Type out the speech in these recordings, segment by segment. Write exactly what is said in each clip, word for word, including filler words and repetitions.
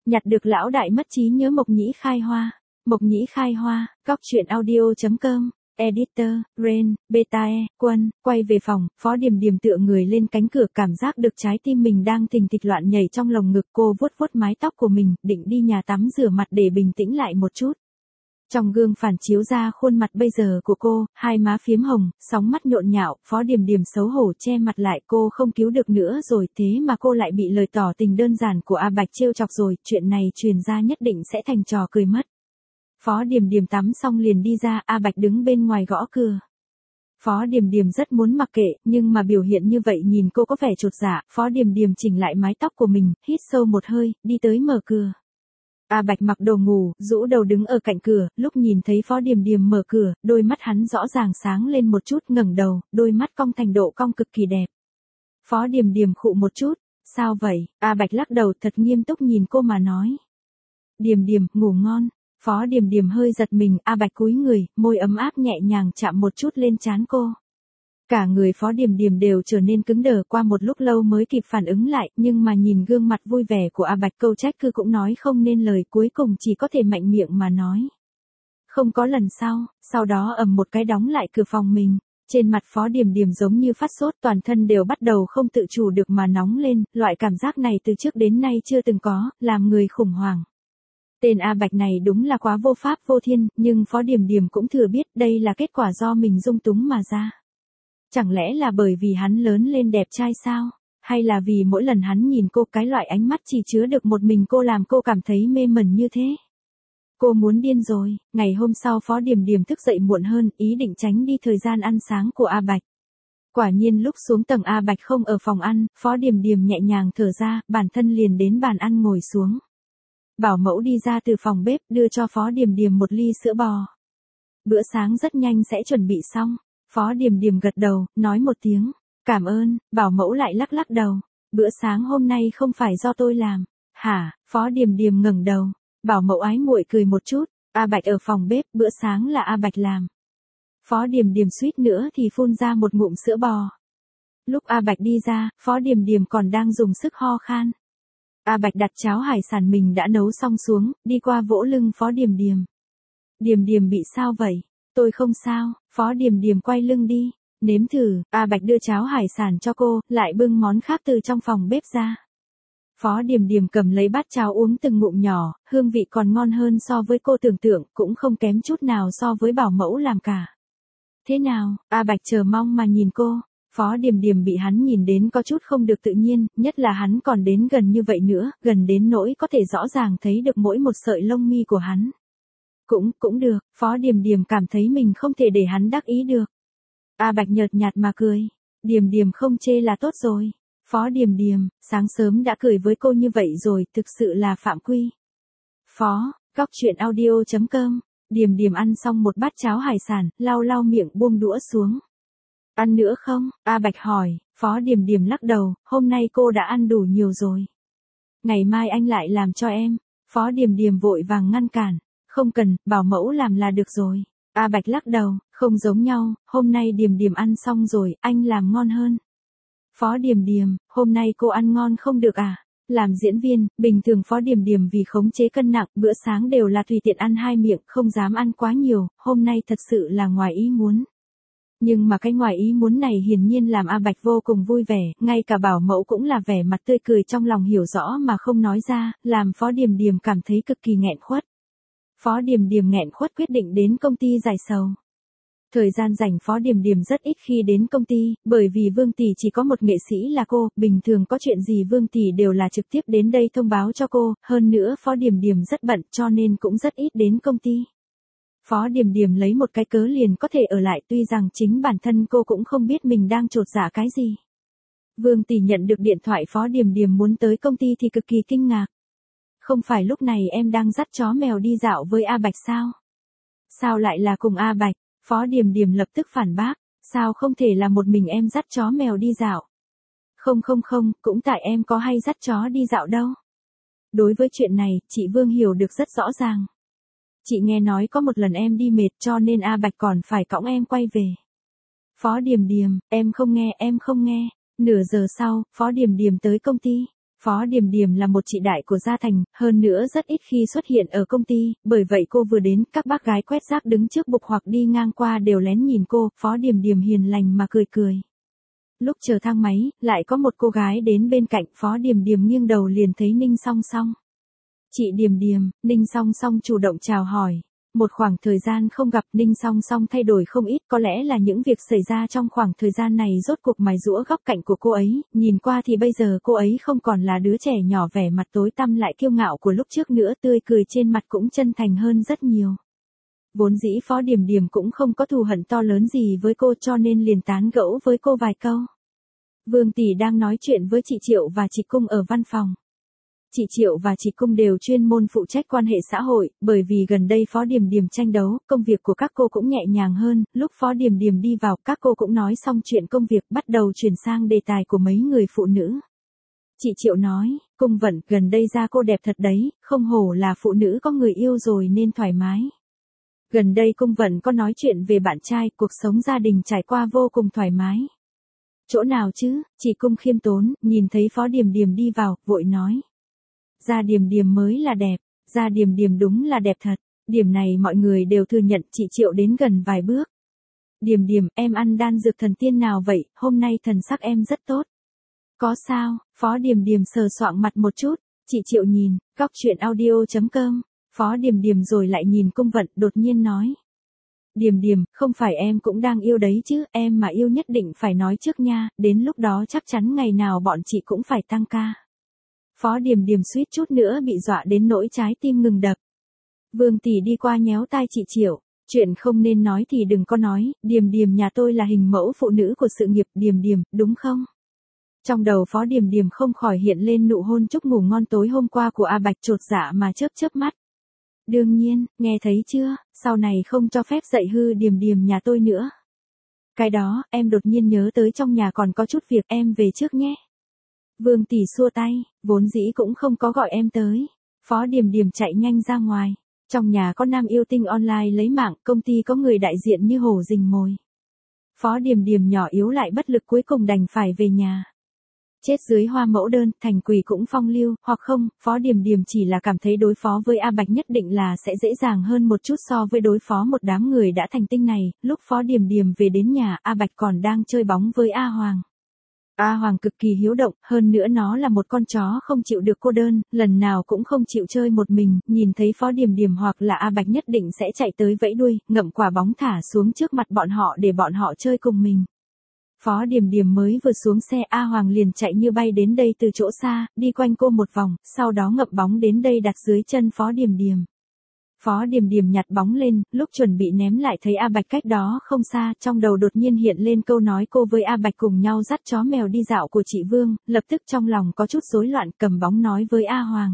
Nhặt được lão đại mất trí nhớ Mộc Nhĩ khai hoa. Mộc Nhĩ khai hoa, góc truyện audio.com, editor, Rain, Betae, Quân, quay về phòng, Phó Điềm Điềm tựa người lên cánh cửa cảm giác được trái tim mình đang thình thịch loạn nhảy trong lồng ngực cô vuốt vuốt mái tóc của mình, định đi nhà tắm rửa mặt để bình tĩnh lại một chút. Trong gương phản chiếu ra khuôn mặt bây giờ của cô, hai má phiếm hồng, sóng mắt nhộn nhạo, Phó Điềm Điềm xấu hổ che mặt lại cô không cứu được nữa rồi thế mà cô lại bị lời tỏ tình đơn giản của A Bạch trêu chọc rồi, chuyện này truyền ra nhất định sẽ thành trò cười mất. Phó Điềm Điềm tắm xong liền đi ra, A Bạch đứng bên ngoài gõ cửa. Phó Điềm Điềm rất muốn mặc kệ, nhưng mà biểu hiện như vậy nhìn cô có vẻ chột dạ, Phó Điềm Điềm chỉnh lại mái tóc của mình, hít sâu một hơi, đi tới mở cửa. A Bạch mặc đồ ngủ, rũ đầu đứng ở cạnh cửa, lúc nhìn thấy Phó Điềm Điềm mở cửa, đôi mắt hắn rõ ràng sáng lên một chút, ngẩng đầu, đôi mắt cong thành độ cong cực kỳ đẹp. Phó Điềm Điềm khụ một chút, sao vậy? A Bạch lắc đầu thật nghiêm túc nhìn cô mà nói. Điềm Điềm, ngủ ngon. Phó Điềm Điềm hơi giật mình, A Bạch cúi người, môi ấm áp nhẹ nhàng chạm một chút lên trán cô. Cả người Phó Điềm Điềm đều trở nên cứng đờ, qua một lúc lâu mới kịp phản ứng lại, nhưng mà nhìn gương mặt vui vẻ của A Bạch câu trách cứ cũng nói không nên lời, cuối cùng chỉ có thể mạnh miệng mà nói. Không có lần sau, sau đó ầm một cái đóng lại cửa phòng mình. Trên mặt Phó Điềm Điềm giống như phát sốt, toàn thân đều bắt đầu không tự chủ được mà nóng lên, loại cảm giác này từ trước đến nay chưa từng có, làm người khủng hoảng. Tên A Bạch này đúng là quá vô pháp vô thiên, nhưng Phó Điềm Điềm cũng thừa biết đây là kết quả do mình dung túng mà ra. Chẳng lẽ là bởi vì hắn lớn lên đẹp trai sao? Hay là vì mỗi lần hắn nhìn cô cái loại ánh mắt chỉ chứa được một mình cô làm cô cảm thấy mê mẩn như thế? Cô muốn điên rồi. Ngày hôm sau Phó Điềm Điềm thức dậy muộn hơn, ý định tránh đi thời gian ăn sáng của A Bạch. Quả nhiên lúc xuống tầng A Bạch không ở phòng ăn, Phó Điềm Điềm nhẹ nhàng thở ra, bản thân liền đến bàn ăn ngồi xuống. Bảo mẫu đi ra từ phòng bếp, đưa cho Phó Điềm Điềm một ly sữa bò. Bữa sáng rất nhanh sẽ chuẩn bị xong. Phó Điềm Điềm gật đầu, nói một tiếng, cảm ơn, bảo mẫu lại lắc lắc đầu. Bữa sáng hôm nay không phải do tôi làm. Hả? Phó Điềm Điềm ngẩng đầu. Bảo mẫu ái muội cười một chút. A Bạch ở phòng bếp, bữa sáng là A Bạch làm. Phó Điềm Điềm suýt nữa thì phun ra một ngụm sữa bò. Lúc A Bạch đi ra, Phó Điềm Điềm còn đang dùng sức ho khan. A Bạch đặt cháo hải sản mình đã nấu xong xuống, đi qua vỗ lưng Phó Điềm Điềm. Điềm Điềm bị sao vậy? Tôi không sao. Phó Điềm Điềm quay lưng đi. Nếm thử. A Bạch đưa cháo hải sản cho cô, lại bưng món khác từ trong phòng bếp ra. Phó Điềm Điềm cầm lấy bát cháo uống từng ngụm nhỏ, hương vị còn ngon hơn so với cô tưởng tượng, cũng không kém chút nào so với bảo mẫu làm cả. Thế nào? A Bạch chờ mong mà nhìn cô. Phó Điềm Điềm bị hắn nhìn đến có chút không được tự nhiên, nhất là hắn còn đến gần như vậy nữa, gần đến nỗi có thể rõ ràng thấy được mỗi một sợi lông mi của hắn. Cũng, cũng được, Phó Điềm Điềm cảm thấy mình không thể để hắn đắc ý được. A Bạch nhợt nhạt mà cười. Điềm Điềm không chê là tốt rồi. Phó Điềm Điềm, sáng sớm đã cười với cô như vậy rồi, thực sự là phạm quy. Phó, góc truyện audio.com, Điềm Điềm ăn xong một bát cháo hải sản, lau lau miệng buông đũa xuống. Ăn nữa không? A Bạch hỏi. Phó Điềm Điềm lắc đầu, hôm nay cô đã ăn đủ nhiều rồi. Ngày mai anh lại làm cho em. Phó Điềm Điềm vội vàng ngăn cản. Không cần, bảo mẫu làm là được rồi. A Bạch lắc đầu, không giống nhau, hôm nay Điềm Điềm ăn xong rồi, anh làm ngon hơn. Phó Điềm Điềm, hôm nay cô ăn ngon không được à? Làm diễn viên, bình thường Phó Điềm Điềm vì khống chế cân nặng, bữa sáng đều là tùy tiện ăn hai miệng, không dám ăn quá nhiều, hôm nay thật sự là ngoài ý muốn. Nhưng mà cái ngoài ý muốn này hiển nhiên làm A Bạch vô cùng vui vẻ, ngay cả bảo mẫu cũng là vẻ mặt tươi cười trong lòng hiểu rõ mà không nói ra, làm Phó Điềm Điềm cảm thấy cực kỳ nghẹn khuất. Phó Điềm Điềm nghẹn khuất quyết định đến công ty giải sầu. Thời gian rảnh Phó Điềm Điềm rất ít khi đến công ty, bởi vì Vương Tỷ chỉ có một nghệ sĩ là cô, bình thường có chuyện gì Vương Tỷ đều là trực tiếp đến đây thông báo cho cô, hơn nữa Phó Điềm Điềm rất bận cho nên cũng rất ít đến công ty. Phó Điềm Điềm lấy một cái cớ liền có thể ở lại, tuy rằng chính bản thân cô cũng không biết mình đang chột dạ cái gì. Vương Tỷ nhận được điện thoại Phó Điềm Điềm muốn tới công ty thì cực kỳ kinh ngạc. Không phải lúc này em đang dắt chó mèo đi dạo với A Bạch sao? Sao lại là cùng A Bạch? Phó Điềm Điềm lập tức phản bác, sao không thể là một mình em dắt chó mèo đi dạo? Không không không, cũng tại em có hay dắt chó đi dạo đâu. Đối với chuyện này, chị Vương hiểu được rất rõ ràng. Chị nghe nói có một lần em đi mệt cho nên A Bạch còn phải cõng em quay về. Phó Điềm Điềm, em không nghe, em không nghe. Nửa giờ sau, Phó Điềm Điềm tới công ty. Phó Điềm Điềm là một chị đại của Gia Thành, hơn nữa rất ít khi xuất hiện ở công ty, bởi vậy cô vừa đến, các bác gái quét rác đứng trước bục hoặc đi ngang qua đều lén nhìn cô, Phó Điềm Điềm hiền lành mà cười cười. Lúc chờ thang máy, lại có một cô gái đến bên cạnh, Phó Điềm Điềm nghiêng đầu liền thấy Ninh Song Song. Chị Điềm Điềm, Ninh Song Song chủ động chào hỏi. Một khoảng thời gian không gặp, Ninh Song Song thay đổi không ít, có lẽ là những việc xảy ra trong khoảng thời gian này rốt cuộc mài giũa góc cạnh của cô ấy, nhìn qua thì bây giờ cô ấy không còn là đứa trẻ nhỏ vẻ mặt tối tăm lại kiêu ngạo của lúc trước nữa, tươi cười trên mặt cũng chân thành hơn rất nhiều. Vốn dĩ Phó Điềm Điềm cũng không có thù hận to lớn gì với cô cho nên liền tán gẫu với cô vài câu. Vương tỷ đang nói chuyện với chị Triệu và chị Cung ở văn phòng. Chị Triệu và chị Cung đều chuyên môn phụ trách quan hệ xã hội, bởi vì gần đây Phó Điềm Điềm tranh đấu, công việc của các cô cũng nhẹ nhàng hơn, lúc Phó Điềm Điềm đi vào, các cô cũng nói xong chuyện công việc, bắt đầu chuyển sang đề tài của mấy người phụ nữ. Chị Triệu nói, Cung Vận, gần đây da cô đẹp thật đấy, không hổ là phụ nữ có người yêu rồi nên thoải mái. Gần đây Cung Vận có nói chuyện về bạn trai, cuộc sống gia đình trải qua vô cùng thoải mái. Chỗ nào chứ, chị Cung khiêm tốn, nhìn thấy Phó Điềm Điềm đi vào, vội nói. Da Điềm Điềm mới là đẹp, da Điềm Điềm đúng là đẹp thật, điểm này mọi người đều thừa nhận. Chị Triệu đến gần vài bước. Điềm Điềm, em ăn đan dược thần tiên nào vậy, hôm nay thần sắc em rất tốt. Có sao, Phó Điềm Điềm sờ soạng mặt một chút, chị Triệu nhìn, góc chuyện audio chấm com, Phó Điềm Điềm rồi lại nhìn Cung Vận, đột nhiên nói. Điềm Điềm, không phải em cũng đang yêu đấy chứ, em mà yêu nhất định phải nói trước nha, đến lúc đó chắc chắn ngày nào bọn chị cũng phải tăng ca. Phó Điềm Điềm suýt chút nữa bị dọa đến nỗi trái tim ngừng đập. Vương tỷ đi qua nhéo tai chị Triệu, chuyện không nên nói thì đừng có nói, Điềm Điềm nhà tôi là hình mẫu phụ nữ của sự nghiệp, Điềm Điềm, đúng không? Trong đầu Phó Điềm Điềm không khỏi hiện lên nụ hôn chúc ngủ ngon tối hôm qua của A Bạch, chột dạ mà chớp chớp mắt. Đương nhiên, nghe thấy chưa, sau này không cho phép dạy hư Điềm Điềm nhà tôi nữa. Cái đó, em đột nhiên nhớ tới trong nhà còn có chút việc, em về trước nhé. Vương tỷ xua tay, vốn dĩ cũng không có gọi em tới. Phó Điềm Điềm chạy nhanh ra ngoài. Trong nhà có nam yêu tinh online lấy mạng, công ty có người đại diện như hổ rình mồi. Phó Điềm Điềm nhỏ yếu lại bất lực cuối cùng đành phải về nhà. Chết dưới hoa mẫu đơn, thành quỷ cũng phong lưu, hoặc không, Phó Điềm Điềm chỉ là cảm thấy đối phó với A Bạch nhất định là sẽ dễ dàng hơn một chút so với đối phó một đám người đã thành tinh này. Lúc Phó Điềm Điềm về đến nhà, A Bạch còn đang chơi bóng với A Hoàng. A Hoàng cực kỳ hiếu động, hơn nữa nó là một con chó không chịu được cô đơn, lần nào cũng không chịu chơi một mình, nhìn thấy Phó Điềm Điềm hoặc là A Bạch nhất định sẽ chạy tới vẫy đuôi, ngậm quả bóng thả xuống trước mặt bọn họ để bọn họ chơi cùng mình. Phó Điềm Điềm mới vừa xuống xe, A Hoàng liền chạy như bay đến đây từ chỗ xa, đi quanh cô một vòng, sau đó ngậm bóng đến đây đặt dưới chân Phó Điềm Điềm. Phó Điềm Điềm nhặt bóng lên, lúc chuẩn bị ném lại thấy A Bạch cách đó không xa, trong đầu đột nhiên hiện lên câu nói cô với A Bạch cùng nhau dắt chó mèo đi dạo của chị Vương, lập tức trong lòng có chút rối loạn, cầm bóng nói với A Hoàng.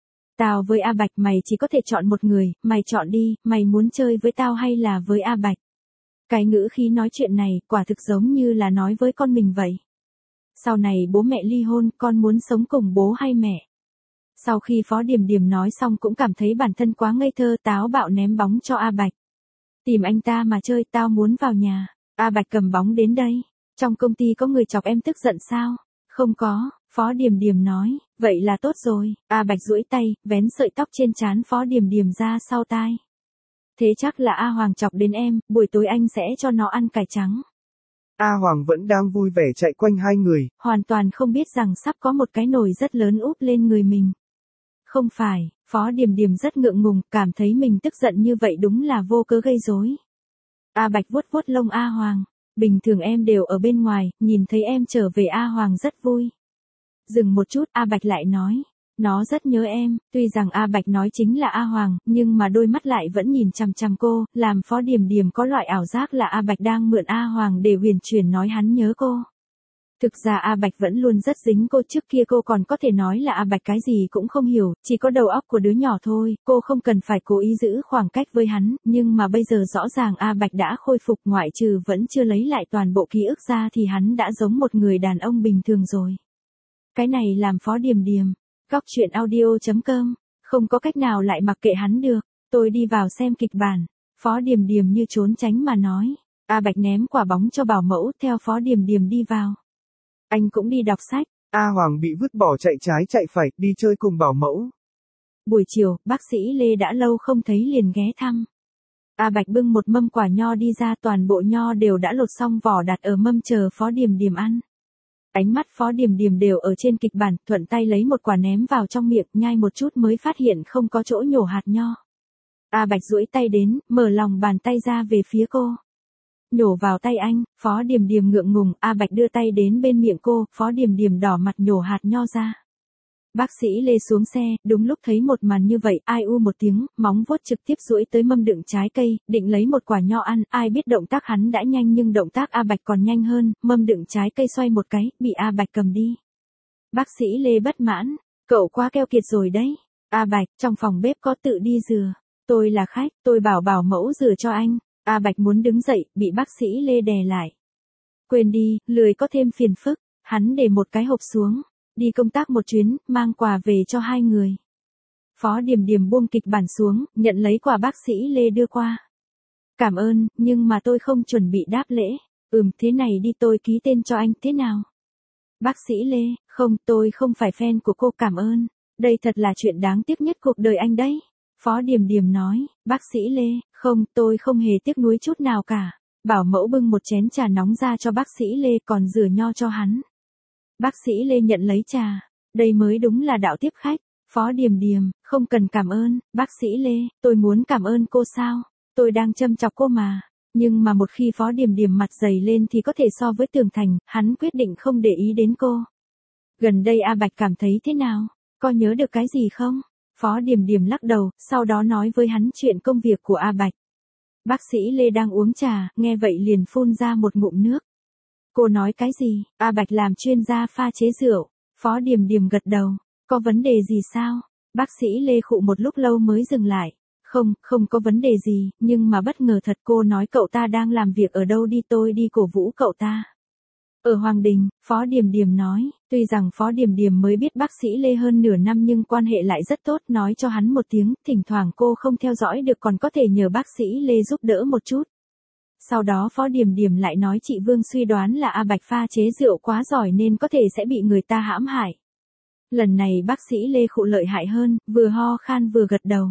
Tao với A Bạch mày chỉ có thể chọn một người, mày chọn đi, mày muốn chơi với tao hay là với A Bạch? Cái ngữ khí nói chuyện này, quả thực giống như là nói với con mình vậy. Sau này bố mẹ ly hôn, con muốn sống cùng bố hay mẹ? Sau khi Phó Điềm Điềm nói xong cũng cảm thấy bản thân quá ngây thơ, táo bạo ném bóng cho A Bạch. Tìm anh ta mà chơi, tao muốn vào nhà. A Bạch cầm bóng đến đây. Trong công ty có người chọc em tức giận sao? Không có, Phó Điềm Điềm nói, vậy là tốt rồi. A Bạch duỗi tay, vén sợi tóc trên trán Phó Điềm Điềm ra sau tai. Thế chắc là A Hoàng chọc đến em, buổi tối anh sẽ cho nó ăn cải trắng. A Hoàng vẫn đang vui vẻ chạy quanh hai người. Hoàn toàn không biết rằng sắp có một cái nồi rất lớn úp lên người mình. Không phải, Phó Điềm Điềm rất ngượng ngùng, cảm thấy mình tức giận như vậy đúng là vô cớ gây rối. A Bạch vuốt vuốt lông A Hoàng, bình thường em đều ở bên ngoài, nhìn thấy em trở về A Hoàng rất vui. Dừng một chút, A Bạch lại nói, nó rất nhớ em, tuy rằng A Bạch nói chính là A Hoàng, nhưng mà đôi mắt lại vẫn nhìn chằm chằm cô, làm Phó Điềm Điềm có loại ảo giác là A Bạch đang mượn A Hoàng để huyền chuyển nói hắn nhớ cô. Thực ra A Bạch vẫn luôn rất dính cô, trước kia cô còn có thể nói là A Bạch cái gì cũng không hiểu, chỉ có đầu óc của đứa nhỏ thôi, cô không cần phải cố ý giữ khoảng cách với hắn, nhưng mà bây giờ rõ ràng A Bạch đã khôi phục, ngoại trừ vẫn chưa lấy lại toàn bộ ký ức ra thì hắn đã giống một người đàn ông bình thường rồi. Cái này làm Phó Điềm Điềm, góc chuyện audio chấm com, không có cách nào lại mặc kệ hắn được, tôi đi vào xem kịch bản. Phó Điềm Điềm như trốn tránh mà nói. A Bạch ném quả bóng cho bảo mẫu, theo Phó Điềm Điềm đi vào. Anh cũng đi đọc sách. A Hoàng bị vứt bỏ chạy trái chạy phải, đi chơi cùng bảo mẫu. Buổi chiều, bác sĩ Lê đã lâu không thấy liền ghé thăm. A Bạch bưng một mâm quả nho đi ra, toàn bộ nho đều đã lột xong vỏ đặt ở mâm chờ Phó Điềm Điềm ăn. Ánh mắt Phó Điềm Điềm đều ở trên kịch bản, thuận tay lấy một quả ném vào trong miệng, nhai một chút mới phát hiện không có chỗ nhổ hạt nho. A Bạch duỗi tay đến, mở lòng bàn tay ra về phía cô. Nhổ vào tay anh, Phó Điềm Điềm ngượng ngùng, A Bạch đưa tay đến bên miệng cô, Phó Điềm Điềm đỏ mặt nhổ hạt nho ra. Bác sĩ Lê xuống xe, đúng lúc thấy một màn như vậy, ai u một tiếng, móng vuốt trực tiếp duỗi tới mâm đựng trái cây, định lấy một quả nho ăn, ai biết động tác hắn đã nhanh nhưng động tác A Bạch còn nhanh hơn, mâm đựng trái cây xoay một cái, bị A Bạch cầm đi. Bác sĩ Lê bất mãn, cậu quá keo kiệt rồi đấy. A Bạch, trong phòng bếp có tự đi rửa. Tôi là khách, tôi bảo bảo mẫu rửa cho anh. A Bạch muốn đứng dậy, bị bác sĩ Lê đè lại. Quên đi, lười có thêm phiền phức, hắn để một cái hộp xuống. Đi công tác một chuyến, mang quà về cho hai người. Phó Điềm Điềm buông kịch bản xuống, nhận lấy quà bác sĩ Lê đưa qua. Cảm ơn, nhưng mà tôi không chuẩn bị đáp lễ. Ừm, thế này đi, tôi ký tên cho anh, thế nào? Bác sĩ Lê, không, tôi không phải fan của cô, cảm ơn. Đây thật là chuyện đáng tiếc nhất cuộc đời anh đấy. Phó Điềm Điềm nói, bác sĩ Lê, không, tôi không hề tiếc nuối chút nào cả. Bảo mẫu bưng một chén trà nóng ra cho bác sĩ Lê, còn rửa nho cho hắn. Bác sĩ Lê nhận lấy trà, đây mới đúng là đạo tiếp khách. Phó Điềm Điềm, không cần cảm ơn, bác sĩ Lê, tôi muốn cảm ơn cô sao? Tôi đang châm chọc cô mà. Nhưng mà một khi Phó Điềm Điềm mặt dày lên thì có thể so với tường thành, hắn quyết định không để ý đến cô. Gần đây A Bạch cảm thấy thế nào? Có nhớ được cái gì không? Phó Điềm Điềm lắc đầu, sau đó nói với hắn chuyện công việc của A Bạch. Bác sĩ Lê đang uống trà, nghe vậy liền phun ra một ngụm nước. Cô nói cái gì? A Bạch làm chuyên gia pha chế rượu. Phó Điềm Điềm gật đầu. Có vấn đề gì sao? Bác sĩ Lê khụ một lúc lâu mới dừng lại. Không, không có vấn đề gì, nhưng mà bất ngờ thật, cô nói cậu ta đang làm việc ở đâu, đi tôi đi cổ vũ cậu ta. Ở Hoàng Đình, Phó Điềm Điềm nói, tuy rằng Phó Điềm Điềm mới biết bác sĩ Lê hơn nửa năm nhưng quan hệ lại rất tốt, nói cho hắn một tiếng, thỉnh thoảng cô không theo dõi được còn có thể nhờ bác sĩ Lê giúp đỡ một chút. Sau đó Phó Điềm Điềm lại nói chị Vương suy đoán là A Bạch pha chế rượu quá giỏi nên có thể sẽ bị người ta hãm hại. Lần này bác sĩ Lê khụ lợi hại hơn, vừa ho khan vừa gật đầu.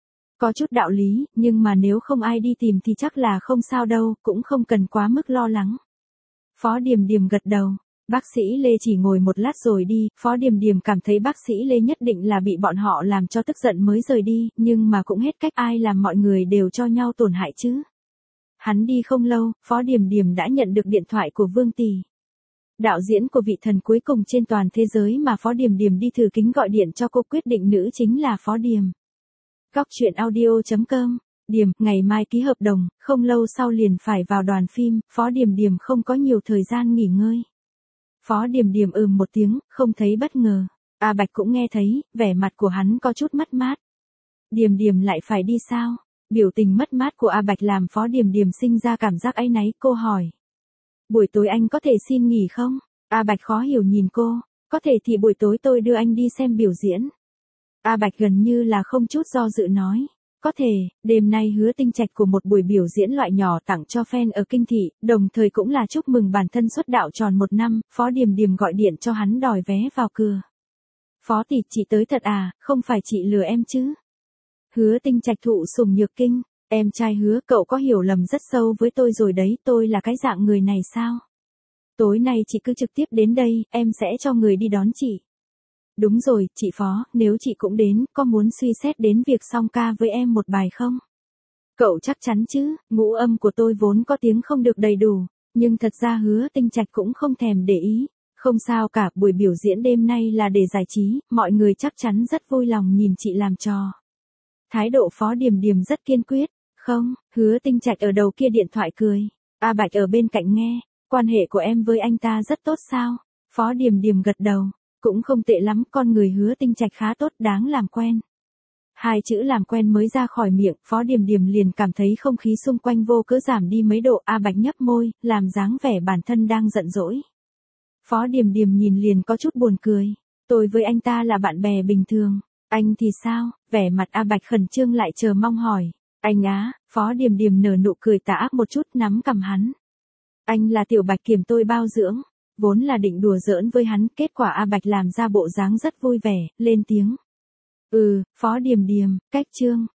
Có chút đạo lý, nhưng mà nếu không ai đi tìm thì chắc là không sao đâu, cũng không cần quá mức lo lắng. Phó Điềm Điềm gật đầu. Bác sĩ Lê chỉ ngồi một lát rồi đi, Phó Điềm Điềm cảm thấy bác sĩ Lê nhất định là bị bọn họ làm cho tức giận mới rời đi, nhưng mà cũng hết cách, ai làm mọi người đều cho nhau tổn hại chứ. Hắn đi không lâu, Phó Điềm Điềm đã nhận được điện thoại của Vương Tỷ. Đạo diễn của vị thần cuối cùng trên toàn thế giới mà Phó Điềm Điềm đi thử kính gọi điện cho cô, quyết định nữ chính là Phó Điềm. Góc truyện audio chấm com. Điềm, ngày mai ký hợp đồng, không lâu sau liền phải vào đoàn phim, Phó Điềm Điềm không có nhiều thời gian nghỉ ngơi. Phó Điềm Điềm ừm một tiếng, không thấy bất ngờ. A Bạch cũng nghe thấy, vẻ mặt của hắn có chút mất mát. Điềm Điềm lại phải đi sao? Biểu tình mất mát của A Bạch làm Phó Điềm Điềm sinh ra cảm giác áy náy, cô hỏi. Buổi tối anh có thể xin nghỉ không? A Bạch khó hiểu nhìn cô, có thể thì buổi tối tôi đưa anh đi xem biểu diễn. A Bạch gần như là không chút do dự nói. Có thể, đêm nay Hứa Tinh Trạch của một buổi biểu diễn loại nhỏ tặng cho fan ở Kinh Thị, đồng thời cũng là chúc mừng bản thân xuất đạo tròn một năm, Phó Điềm Điềm gọi điện cho hắn đòi vé vào cửa. Phó tỷ, chị tới thật à, không phải chị lừa em chứ? Hứa Tinh Trạch thụ sủng nhược kinh, em trai Hứa, cậu có hiểu lầm rất sâu với tôi rồi đấy, tôi là cái dạng người này sao? Tối nay chị cứ trực tiếp đến đây, em sẽ cho người đi đón chị. Đúng rồi, chị Phó, nếu chị cũng đến, có muốn suy xét đến việc song ca với em một bài không? Cậu chắc chắn chứ, ngũ âm của tôi vốn có tiếng không được đầy đủ, nhưng thật ra Hứa Tinh Trạch cũng không thèm để ý. Không sao cả, buổi biểu diễn đêm nay là để giải trí, mọi người chắc chắn rất vui lòng nhìn chị làm trò. Thái độ Phó Điềm Điềm rất kiên quyết. Không, Hứa Tinh Trạch ở đầu kia điện thoại cười. A Bạch ở bên cạnh nghe, quan hệ của em với anh ta rất tốt sao? Phó Điềm Điềm gật đầu. Cũng không tệ lắm, con người Hứa Tinh Trạch khá tốt, đáng làm quen. Hai chữ làm quen mới ra khỏi miệng, Phó Điềm Điềm liền cảm thấy không khí xung quanh vô cớ giảm đi mấy độ. A Bạch nhấp môi, làm dáng vẻ bản thân đang giận dỗi. Phó Điềm Điềm nhìn liền có chút buồn cười. Tôi với anh ta là bạn bè bình thường. Anh thì sao? Vẻ mặt A Bạch khẩn trương lại chờ mong hỏi. Anh á, Phó Điềm Điềm nở nụ cười tà ác một chút, nắm cằm hắn. Anh là Tiểu Bạch Kiểm tôi bao dưỡng. Vốn là định đùa giỡn với hắn, kết quả A Bạch làm ra bộ dáng rất vui vẻ, lên tiếng. Ừ, Phó Điềm Điềm, cách Trương,